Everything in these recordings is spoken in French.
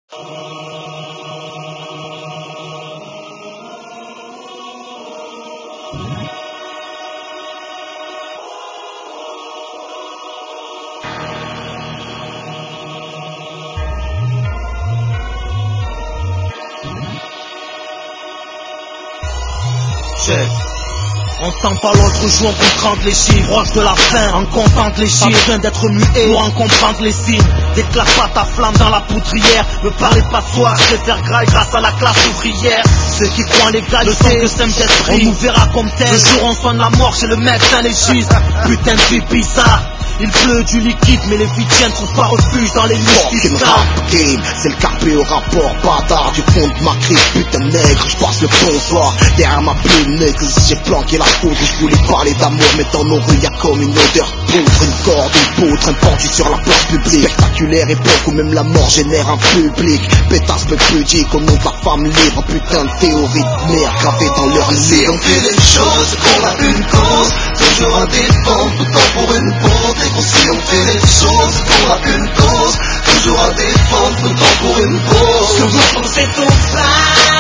On tend pas l'autre joue, on contrante les chiffres. Proche de la fin, on contente les chiffres. Pas besoin d'être muet pour en comprendre les signes. Déclare pas ta flamme dans la poudrière. Me parlez pas de soi, je vais faire graille grâce à la classe ouvrière. Ceux qui croient en l'égalité, que c'est d'esprit, on nous verra comme tel. Le jour on sonne la mort chez le médecin légiste. Putain de vie bizarre. Il pleut du liquide, mais les vitiens ne trouvent pas refuge dans les mystiques. Rap game, c'est le carpé au rapport bâtard du fond de ma crise, putain nègre, je passe le bonsoir derrière ma plume nègre, j'ai planqué la poudre, je voulais parler d'amour, mais dans nos rues y'a comme une odeur poudre, une corde, une poutre, un pendu sur la place publique, spectaculaire époque où même la mort génère un public, pétasse me pudique au nom de la femme libre, putain de théorie de merde gravée dans leur livre. Si on fait les choses, qu'on a une cause, toujours à défendre, tout temps pour une bonté. Si on fait les choses, qu'on a une cause, toujours à défendre, tout temps pour une cause. Que vous pensez tout ça,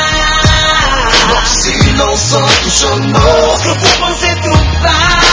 mort silence en touchant mort. Que vous pensez tout ça,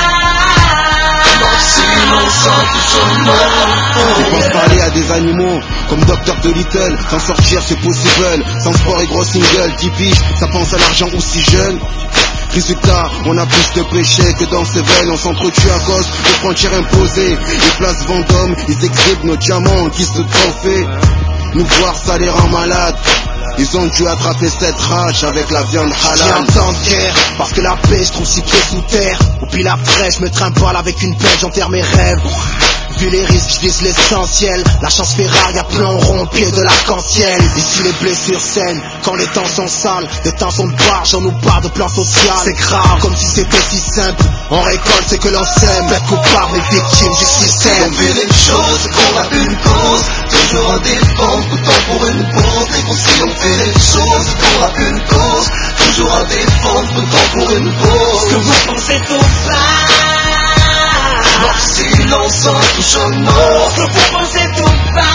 mort silence en touchant mort. Ils pensent parler à des animaux comme Dr. Dolittle, s'en sortir c'est possible, sans sport et gros single, 10 piges, ça pense à l'argent aussi jeune. Résultat, on a plus de péchés que dans ces veines, on s'entretue à cause de frontières imposées. Les places Vendôme, ils exhibent nos diamants qui se trophée. Nous voir ça les rend malades. Ils ont dû attraper cette rage avec la viande halal. J'ai un temps de guerre, parce que la paix se trouve si pieds sous terre. Au pile après, je me trimballe avec une pelle, j'enterre mes rêves. Vu les risques, je vise l'essentiel. La chance fait rare, y'a plein rond, pied de l'arc-en-ciel. Ici les blessures saignent, quand les temps sont sales. Des temps sont de barge, on nous parle de plan social. C'est grave, comme si c'était si simple. On récolte ce que l'on sème, être coupable, les victimes du système. On fait les choses, qu'on a une cause, toujours à défendre, tout temps pour une bonté. Si on fait les choses, qu'on a une cause, toujours à défendre, tout temps pour une cause. Que vous pensez tout ça, mort silence en touchant mort. Que vous pensez tout ça,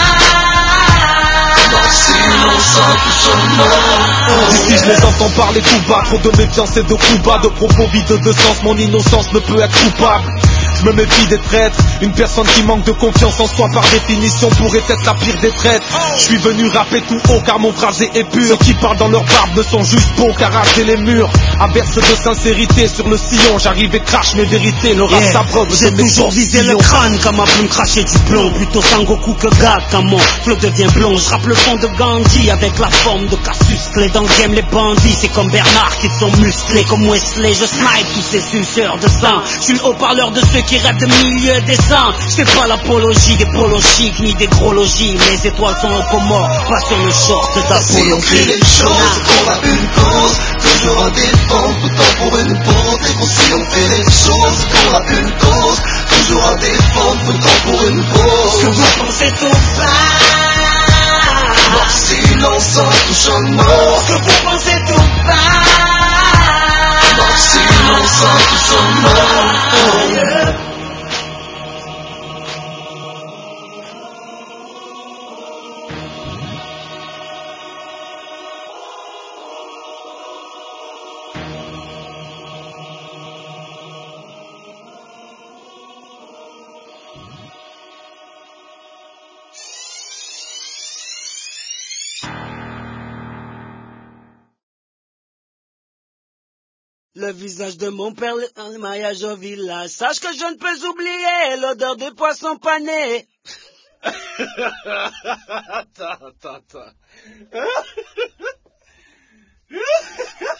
mort silence en touchant mort. D'ici je les entends parler tout bas, trop de méfiance et de coups bas, de propos vides de sens, mon innocence ne peut être coupable. Je me méfie des traîtres, une personne qui manque de confiance en soi par définition pourrait être la pire des traîtres. Je suis venu rapper tout haut car mon phrasé est pur. Ceux qui parlent dans leur barbe ne sont juste beaux qu'à raser les murs. Averse de sincérité sur le sillon, j'arrive et crache mes vérités. Le rap s'abreuve de j'ai toujours visé le crâne comme ma plume cracher du plomb. Plutôt Sangoku que Gak quand mon flow devient blond. Je rappe le fond de Gandhi avec la forme de Cassius Clay. Dans le game les bandits, c'est comme Bernard qui sont musclés comme Wesley. Je snipe tous ces suceurs de sang. Je suis le haut-parleur de ceux qui rêvent de milieu décent. Je fais pas l'apologie des polos chics ni des gros logis. Les étoiles sont au Comores, pas sur le short d'Apollo. Si on fait les choses, qu'on a une cause, toujours à défendre, tout temps pour une bonté. Si on fait les choses, qu'on a une cause, toujours à défendre, tout temps pour une cause. Que vous pensez tout ça, mort silence en touchant mort. Que vous pensez tout ça, mort silence en touchant mort. le visage de mon père, le mariage au village. Sache que je ne peux oublier l'odeur des poissons panés. Attends.